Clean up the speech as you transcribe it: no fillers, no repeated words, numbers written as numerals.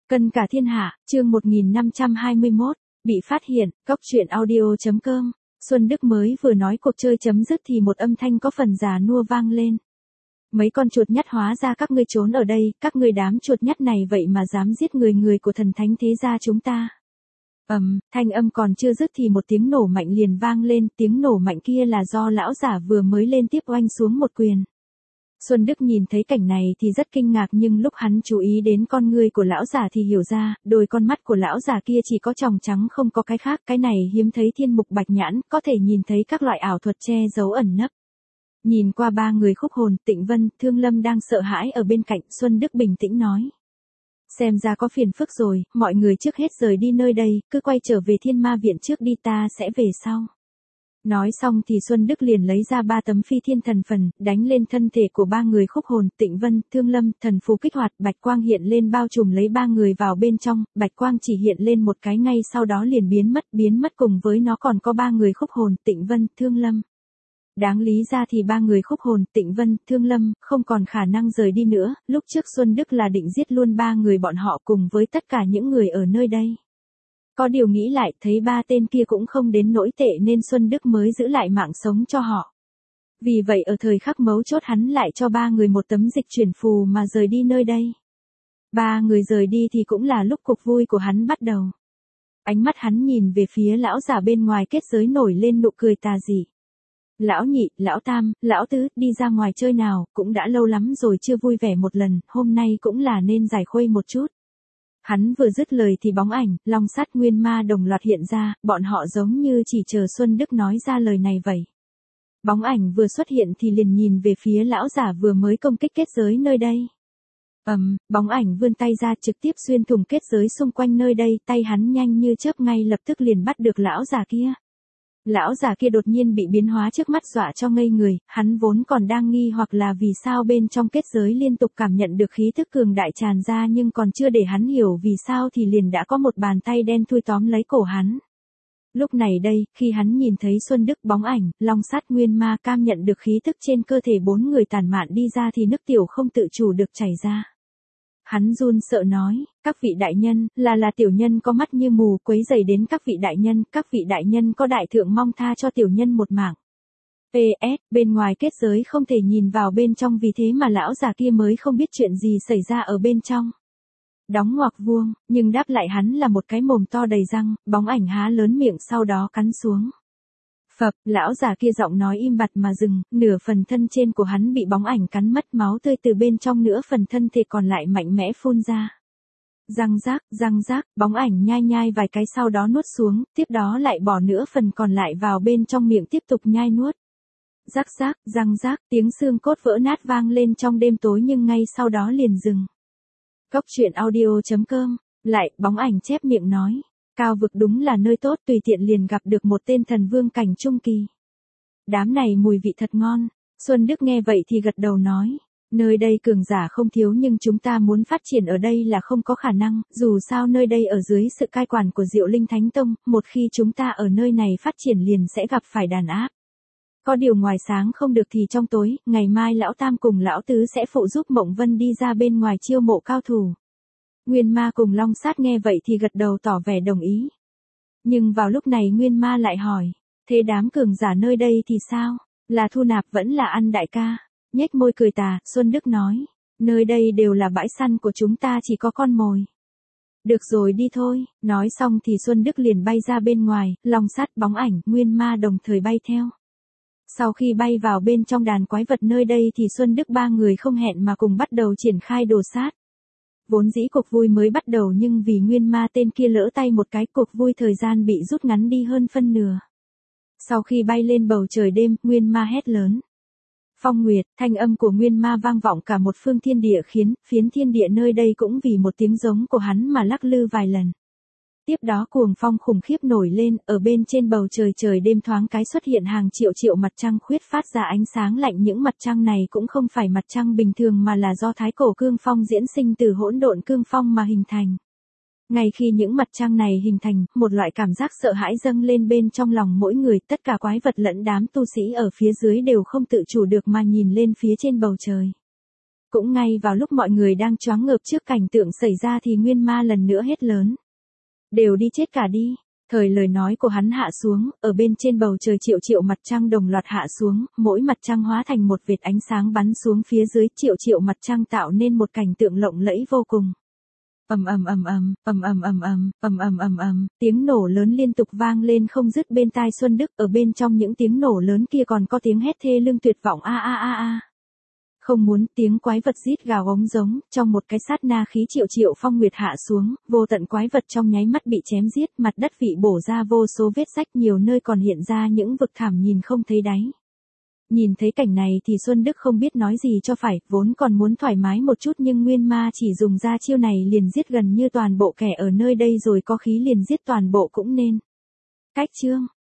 Cân cả thiên hạ, chương 1521, bị phát hiện, cóc truyện audio.com. Xuân Đức mới vừa nói cuộc chơi chấm dứt thì một âm thanh có phần già nua vang lên. Mấy con chuột nhắt hóa ra các ngươi trốn ở đây, các ngươi đám chuột nhắt này vậy mà dám giết người của thần thánh thế gia chúng ta. Thanh âm còn chưa dứt thì một tiếng nổ mạnh liền vang lên, tiếng nổ mạnh kia là do lão giả vừa mới lên tiếp oanh xuống một quyền. Xuân Đức nhìn thấy cảnh này thì rất kinh ngạc, nhưng lúc hắn chú ý đến con ngươi của lão giả thì hiểu ra, đôi con mắt của lão giả kia chỉ có tròng trắng không có cái khác, cái này hiếm thấy thiên mục bạch nhãn, có thể nhìn thấy các loại ảo thuật che giấu ẩn nấp. Nhìn qua ba người khúc hồn, Tịnh Vân, Thương Lâm đang sợ hãi ở bên cạnh, Xuân Đức bình tĩnh nói. Xem ra có phiền phức rồi, mọi người trước hết rời đi nơi đây, cứ quay trở về Thiên Ma Viện trước đi, ta sẽ về sau. Nói xong thì Xuân Đức liền lấy ra 3 tấm phi thiên thần phần, đánh lên thân thể của ba người khúc hồn, Tịnh Vân, Thương Lâm, thần phù kích hoạt, bạch quang hiện lên bao trùm lấy ba người vào bên trong, bạch quang chỉ hiện lên một cái ngay sau đó liền biến mất cùng với nó còn có ba người khúc hồn, Tịnh Vân, Thương Lâm. Đáng lý ra thì ba người khúc hồn, Tịnh Vân, Thương Lâm, không còn khả năng rời đi nữa, lúc trước Xuân Đức là định giết luôn ba người bọn họ cùng với tất cả những người ở nơi đây. Có điều nghĩ lại, thấy ba tên kia cũng không đến nỗi tệ nên Xuân Đức mới giữ lại mạng sống cho họ. Vì vậy ở thời khắc mấu chốt hắn lại cho ba người một tấm dịch chuyển phù mà rời đi nơi đây. Ba người rời đi thì cũng là lúc cuộc vui của hắn bắt đầu. Ánh mắt hắn nhìn về phía lão giả bên ngoài kết giới nổi lên nụ cười tà dị. Lão nhị, lão tam, lão tứ, đi ra ngoài chơi nào, cũng đã lâu lắm rồi chưa vui vẻ một lần, hôm nay cũng là nên giải khuây một chút. Hắn vừa dứt lời thì bóng ảnh, long sắt nguyên ma đồng loạt hiện ra, bọn họ giống như chỉ chờ Xuân Đức nói ra lời này vậy. Bóng ảnh vừa xuất hiện thì liền nhìn về phía lão giả vừa mới công kích kết giới nơi đây. Bóng ảnh vươn tay ra trực tiếp xuyên thủng kết giới xung quanh nơi đây, tay hắn nhanh như chớp ngay lập tức liền bắt được lão giả kia. Lão giả kia đột nhiên bị biến hóa trước mắt dọa cho ngây người, hắn vốn còn đang nghi hoặc là vì sao bên trong kết giới liên tục cảm nhận được khí thức cường đại tràn ra, nhưng còn chưa để hắn hiểu vì sao thì liền đã có một bàn tay đen thui tóm lấy cổ hắn. Lúc này đây, khi hắn nhìn thấy Xuân Đức, bóng ảnh, long sắt nguyên ma cảm nhận được khí thức trên cơ thể bốn người tản mạn đi ra thì nước tiểu không tự chủ được chảy ra. Hắn run sợ nói, các vị đại nhân, là tiểu nhân có mắt như mù quấy rầy đến các vị đại nhân có đại thượng mong tha cho tiểu nhân một mạng. PS, bên ngoài kết giới không thể nhìn vào bên trong vì thế mà lão già kia mới không biết chuyện gì xảy ra ở bên trong. Đóng ngoặc vuông, nhưng đáp lại hắn là một cái mồm to đầy răng, bóng ảnh há lớn miệng sau đó cắn xuống. Phập, lão già kia giọng nói im bặt mà dừng, nửa phần thân trên của hắn bị bóng ảnh cắn mất, máu tươi từ bên trong nửa phần thân thể còn lại mạnh mẽ phun ra. Răng rác, bóng ảnh nhai vài cái sau đó nuốt xuống, tiếp đó lại bỏ nửa phần còn lại vào bên trong miệng tiếp tục nhai nuốt. Răng rác, tiếng xương cốt vỡ nát vang lên trong đêm tối nhưng ngay sau đó liền dừng. Cóc truyện audio.com, lại, bóng ảnh chép miệng nói. Cao vực đúng là nơi tốt, tùy tiện liền gặp được một tên thần vương cảnh trung kỳ. Đám này mùi vị thật ngon. Xuân Đức nghe vậy thì gật đầu nói. Nơi đây cường giả không thiếu nhưng chúng ta muốn phát triển ở đây là không có khả năng, dù sao nơi đây ở dưới sự cai quản của Diệu Linh Thánh Tông, một khi chúng ta ở nơi này phát triển liền sẽ gặp phải đàn áp. Có điều ngoài sáng không được thì trong tối, ngày mai lão tam cùng lão tứ sẽ phụ giúp Mộng Vân đi ra bên ngoài chiêu mộ cao thủ. Nguyên ma cùng long sát nghe vậy thì gật đầu tỏ vẻ đồng ý. Nhưng vào lúc này Nguyên ma lại hỏi, thế đám cường giả nơi đây thì sao? Là thu nạp vẫn là ăn đại ca? Nhếch môi cười tà, Xuân Đức nói, nơi đây đều là bãi săn của chúng ta chỉ có con mồi. Được rồi đi thôi, nói xong thì Xuân Đức liền bay ra bên ngoài, long sát, bóng ảnh, Nguyên ma đồng thời bay theo. Sau khi bay vào bên trong đàn quái vật nơi đây thì Xuân Đức ba người không hẹn mà cùng bắt đầu triển khai đồ sát. Vốn dĩ cuộc vui mới bắt đầu nhưng vì Nguyên ma tên kia lỡ tay một cái, cuộc vui thời gian bị rút ngắn đi hơn phân nửa. Sau khi bay lên bầu trời đêm, Nguyên ma hét lớn. Phong Nguyệt, thanh âm của Nguyên ma vang vọng cả một phương thiên địa khiến phiến thiên địa nơi đây cũng vì một tiếng giống của hắn mà lắc lư vài lần. Tiếp đó cuồng phong khủng khiếp nổi lên, ở bên trên bầu trời đêm thoáng cái xuất hiện hàng triệu mặt trăng khuyết phát ra ánh sáng lạnh, những mặt trăng này cũng không phải mặt trăng bình thường mà là do thái cổ cương phong diễn sinh từ hỗn độn cương phong mà hình thành. Ngay khi những mặt trăng này hình thành, một loại cảm giác sợ hãi dâng lên bên trong lòng mỗi người, tất cả quái vật lẫn đám tu sĩ ở phía dưới đều không tự chủ được mà nhìn lên phía trên bầu trời. Cũng ngay vào lúc mọi người đang choáng ngợp trước cảnh tượng xảy ra thì Nguyên Ma lần nữa hét lớn. Đều đi chết cả đi. Thời lời nói của hắn hạ xuống, ở bên trên bầu trời triệu triệu mặt trăng đồng loạt hạ xuống, mỗi mặt trăng hóa thành một vệt ánh sáng bắn xuống phía dưới, triệu triệu mặt trăng tạo nên một cảnh tượng lộng lẫy vô cùng. Ầm ầm ầm ầm, ầm ầm ầm ầm, ầm ầm ầm ầm, tiếng nổ lớn liên tục vang lên không dứt bên tai Xuân Đức, ở bên trong những tiếng nổ lớn kia còn có tiếng hét thê lương tuyệt vọng a a a a. Không muốn, tiếng quái vật rít gào ống giống, trong một cái sát na khí triệu triệu phong nguyệt hạ xuống, vô tận quái vật trong nháy mắt bị chém giết, mặt đất vị bổ ra vô số vết rách, nhiều nơi còn hiện ra những vực thẳm nhìn không thấy đáy. Nhìn thấy cảnh này thì Xuân Đức không biết nói gì cho phải, vốn còn muốn thoải mái một chút nhưng Nguyên Ma chỉ dùng ra chiêu này liền giết gần như toàn bộ kẻ ở nơi đây rồi, có khí liền giết toàn bộ cũng nên. Cách chương